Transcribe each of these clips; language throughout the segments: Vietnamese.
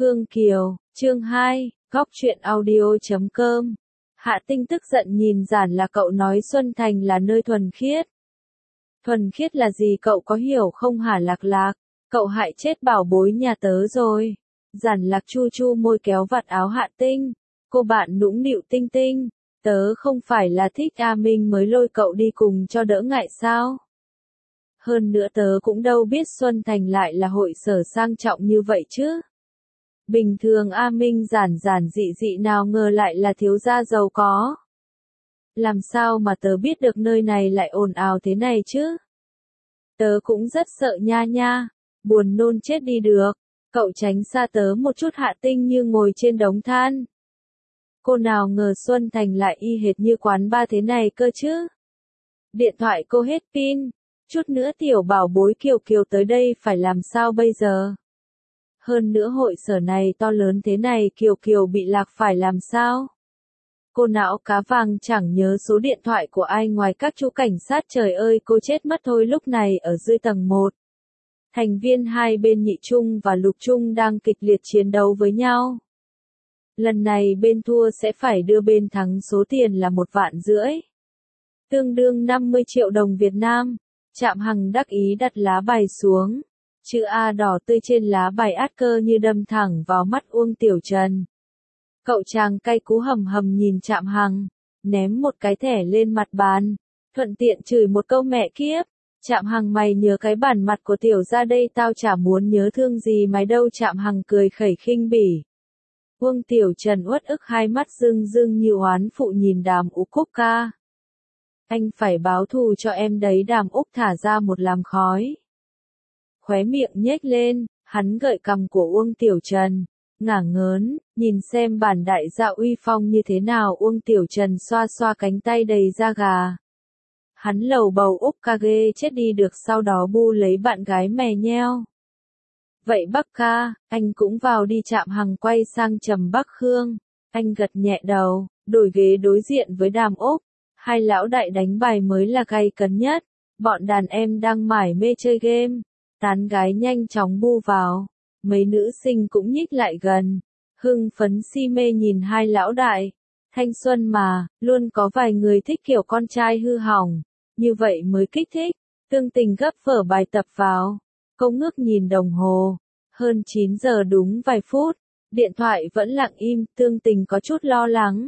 Khương Kiều, chương 2, góc truyện audio.com. Hạ Tinh tức giận nhìn Giản Lạc, cậu nói Xuân Thành là nơi thuần khiết. Thuần khiết là gì cậu có hiểu không hả Lạc Lạc? Cậu hại chết bảo bối nhà tớ rồi. Giản Lạc chu chu môi kéo vạt áo Hạ Tinh. Cô bạn nũng nịu Tinh Tinh, tớ không phải là thích A Minh mới lôi cậu đi cùng cho đỡ ngại sao? Hơn nữa tớ cũng đâu biết Xuân Thành lại là hội sở sang trọng như vậy chứ. Bình thường A Minh giản giản dị dị nào ngờ lại là thiếu gia giàu có. Làm sao mà tớ biết được nơi này lại ồn ào thế này chứ? Tớ cũng rất sợ nha nha, buồn nôn chết đi được. Cậu tránh xa tớ một chút. Hạ Tinh như ngồi trên đống than. Cô nào ngờ Xuân Thành lại y hệt như quán bar thế này cơ chứ? Điện thoại cô hết pin, chút nữa tiểu bảo bối Kiều Kiều tới đây phải làm sao bây giờ? Hơn nữa hội sở này to lớn thế này Kiều Kiều bị lạc phải làm sao? Cô não cá vàng chẳng nhớ số điện thoại của ai ngoài các chú cảnh sát. Trời ơi cô chết mất thôi. Lúc này ở dưới tầng 1. Thành viên hai bên Nhị Trung và Lục Trung đang kịch liệt chiến đấu với nhau. Lần này bên thua sẽ phải đưa bên thắng số tiền là 1,5 vạn, tương đương 50 triệu đồng Việt Nam. Trạm Hằng đắc ý đặt lá bài xuống. Chữ A đỏ tươi trên lá bài át cơ như đâm thẳng vào mắt Uông Tiểu Trần. Cậu chàng cay cú hầm hầm nhìn Trạm Hằng, ném một cái thẻ lên mặt bàn, thuận tiện chửi một câu mẹ kiếp. Trạm Hằng mày nhớ cái bản mặt của tiểu ra đây tao chả muốn nhớ thương gì mày đâu. Trạm Hằng cười khẩy khinh bỉ. Uông Tiểu Trần uất ức hai mắt rưng rưng như oán phụ nhìn Đàm Úc Cúc ca. Anh phải báo thù cho em đấy. Đàm Úc thả ra một làn khói. Khóe miệng nhếch lên, hắn gợi cằm của Uông Tiểu Trần, ngả ngớn, nhìn xem bản đại gia uy phong như thế nào. Uông Tiểu Trần xoa xoa cánh tay đầy da gà. Hắn lầu bầu Úc ca ghê chết đi được, sau đó bu lấy bạn gái mè nheo. Vậy Bắc ca, anh cũng vào đi. Trạm Hằng quay sang Trầm Bắc Khương, anh gật nhẹ đầu, đổi ghế đối diện với Đàm Úc. Hai lão đại đánh bài mới là gay cấn nhất, bọn đàn em đang mải mê chơi game. Tán gái nhanh chóng bu vào, mấy nữ sinh cũng nhích lại gần, hưng phấn si mê nhìn hai lão đại. Thanh xuân mà, luôn có vài người thích kiểu con trai hư hỏng, như vậy mới kích thích. Tương Tình gấp vở bài tập vào, cô ngước nhìn đồng hồ, hơn 9 giờ đúng vài phút, điện thoại vẫn lặng im. Tương Tình có chút lo lắng.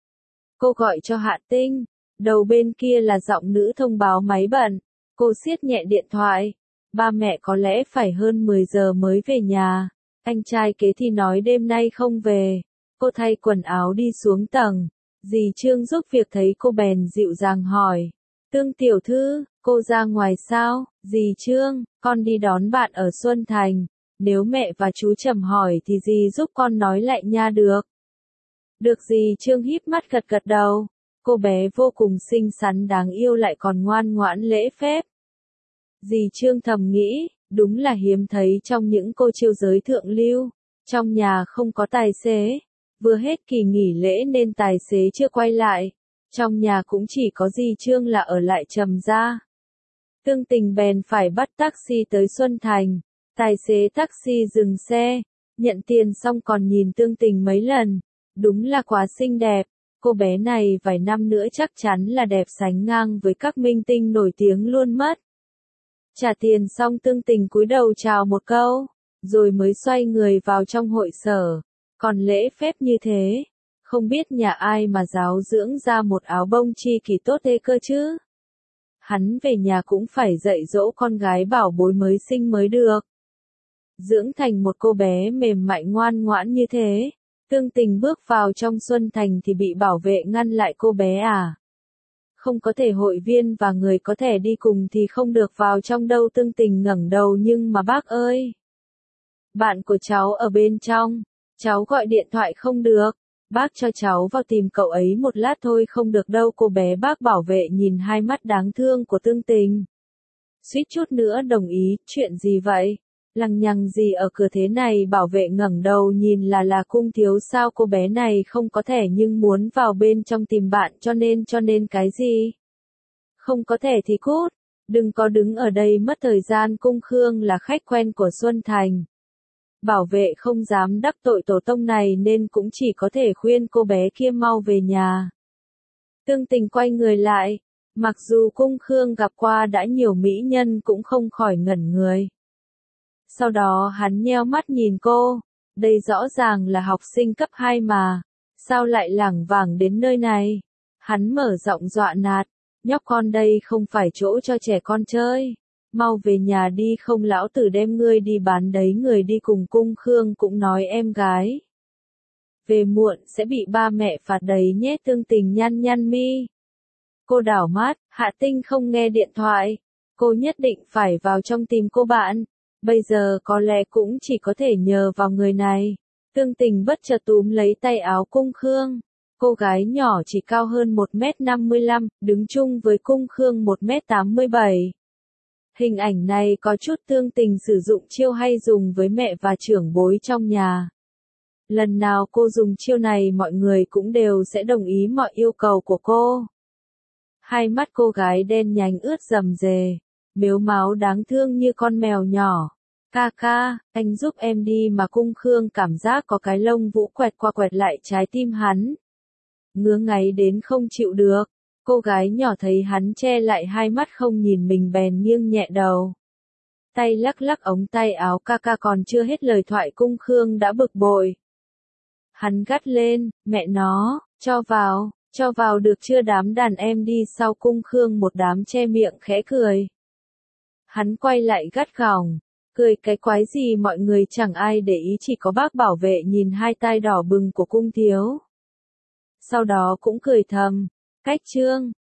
Cô gọi cho Hạ Tinh, đầu bên kia là giọng nữ thông báo máy bận. Cô siết nhẹ điện thoại. Ba mẹ có lẽ phải hơn 10 giờ mới về nhà. Anh trai kế thì nói đêm nay không về. Cô thay quần áo đi xuống tầng. Dì Trương giúp việc thấy cô bèn dịu dàng hỏi. Tương tiểu thư, cô ra ngoài sao? Dì Trương, con đi đón bạn ở Xuân Thành. Nếu mẹ và chú Trầm hỏi thì dì giúp con nói lại nha được. Được. Dì Trương híp mắt gật gật đầu. Cô bé vô cùng xinh xắn đáng yêu lại còn ngoan ngoãn lễ phép. Dì Trương thầm nghĩ, đúng là hiếm thấy trong những cô chiêu giới thượng lưu. Trong nhà không có tài xế. Vừa hết kỳ nghỉ lễ nên tài xế chưa quay lại. Trong nhà cũng chỉ có dì Trương là ở lại Trầm gia. Tương Tình bèn phải bắt taxi tới Xuân Thành. Tài xế taxi dừng xe, nhận tiền xong còn nhìn Tương Tình mấy lần. Đúng là quá xinh đẹp. Cô bé này vài năm nữa chắc chắn là đẹp sánh ngang với các minh tinh nổi tiếng luôn mất. Trả tiền xong Tương Tình cúi đầu chào một câu, rồi mới xoay người vào trong hội sở. Còn lễ phép như thế, không biết nhà ai mà giáo dưỡng ra một áo bông chi kỳ tốt thế cơ chứ. Hắn về nhà cũng phải dạy dỗ con gái bảo bối mới sinh mới được. Dưỡng thành một cô bé mềm mại ngoan ngoãn như thế. Tương Tình bước vào trong Xuân Thành thì bị bảo vệ ngăn lại. Cô bé à? Không có thể, hội viên và người có thể đi cùng thì không được vào trong đâu. Tương Tình ngẩng đầu. Nhưng mà bác ơi, bạn của cháu ở bên trong, cháu gọi điện thoại không được. Bác cho cháu vào tìm cậu ấy một lát thôi. Không được đâu cô bé. Bác bảo vệ nhìn hai mắt đáng thương của Tương Tình, suýt chút nữa đồng ý. Chuyện gì vậy? Lằng nhằng gì ở cửa thế này? Bảo vệ ngẩng đầu nhìn là cung thiếu sao? Cô bé này không có thẻ nhưng muốn vào bên trong tìm bạn cho nên cái gì? Không có thẻ thì cút, đừng có đứng ở đây mất thời gian. Cung Khương là khách quen của Xuân Thành. Bảo vệ không dám đắc tội tổ tông này nên cũng chỉ có thể khuyên cô bé kia mau về nhà. Tương Tình quay người lại, mặc dù Cung Khương gặp qua đã nhiều mỹ nhân cũng không khỏi ngẩn người. Sau đó hắn nheo mắt nhìn cô, đây rõ ràng là học sinh cấp 2 mà, sao lại lảng vảng đến nơi này? Hắn mở giọng dọa nạt, nhóc con đây không phải chỗ cho trẻ con chơi. Mau về nhà đi không lão tử đem ngươi đi bán đấy. Người đi cùng Cung Khương cũng nói em gái về muộn sẽ bị ba mẹ phạt đấy nhé. Tương Tình nhăn nhăn mi. Cô đảo mắt, Hạ Tinh không nghe điện thoại. Cô nhất định phải vào trong tìm cô bạn. Bây giờ có lẽ cũng chỉ có thể nhờ vào người này. Tương Tình bất chợt túm lấy tay áo Cung Khương. Cô gái nhỏ chỉ cao hơn 1m55, đứng chung với Cung Khương 1m87. Hình ảnh này có chút Tương Tình sử dụng chiêu hay dùng với mẹ và trưởng bối trong nhà. Lần nào cô dùng chiêu này mọi người cũng đều sẽ đồng ý mọi yêu cầu của cô. Hai mắt cô gái đen nhánh ướt rầm rề, mếu máo đáng thương như con mèo nhỏ. Ca ca, anh giúp em đi mà. Cung Khương cảm giác có cái lông vũ quẹt qua quẹt lại trái tim hắn. Ngứa ngáy đến không chịu được. Cô gái nhỏ thấy hắn che lại hai mắt không nhìn mình bèn nghiêng nhẹ đầu. Tay lắc lắc ống tay áo. Ca ca còn chưa hết lời thoại Cung Khương đã bực bội. Hắn gắt lên, mẹ nó, cho vào được chưa? Đám đàn em đi sau. Cung Khương một đám che miệng khẽ cười. Hắn quay lại gắt gỏng, cười cái quái gì? Mọi người chẳng ai để ý, chỉ có bác bảo vệ nhìn hai tai đỏ bừng của Cung thiếu. Sau đó cũng cười thầm, cách trương,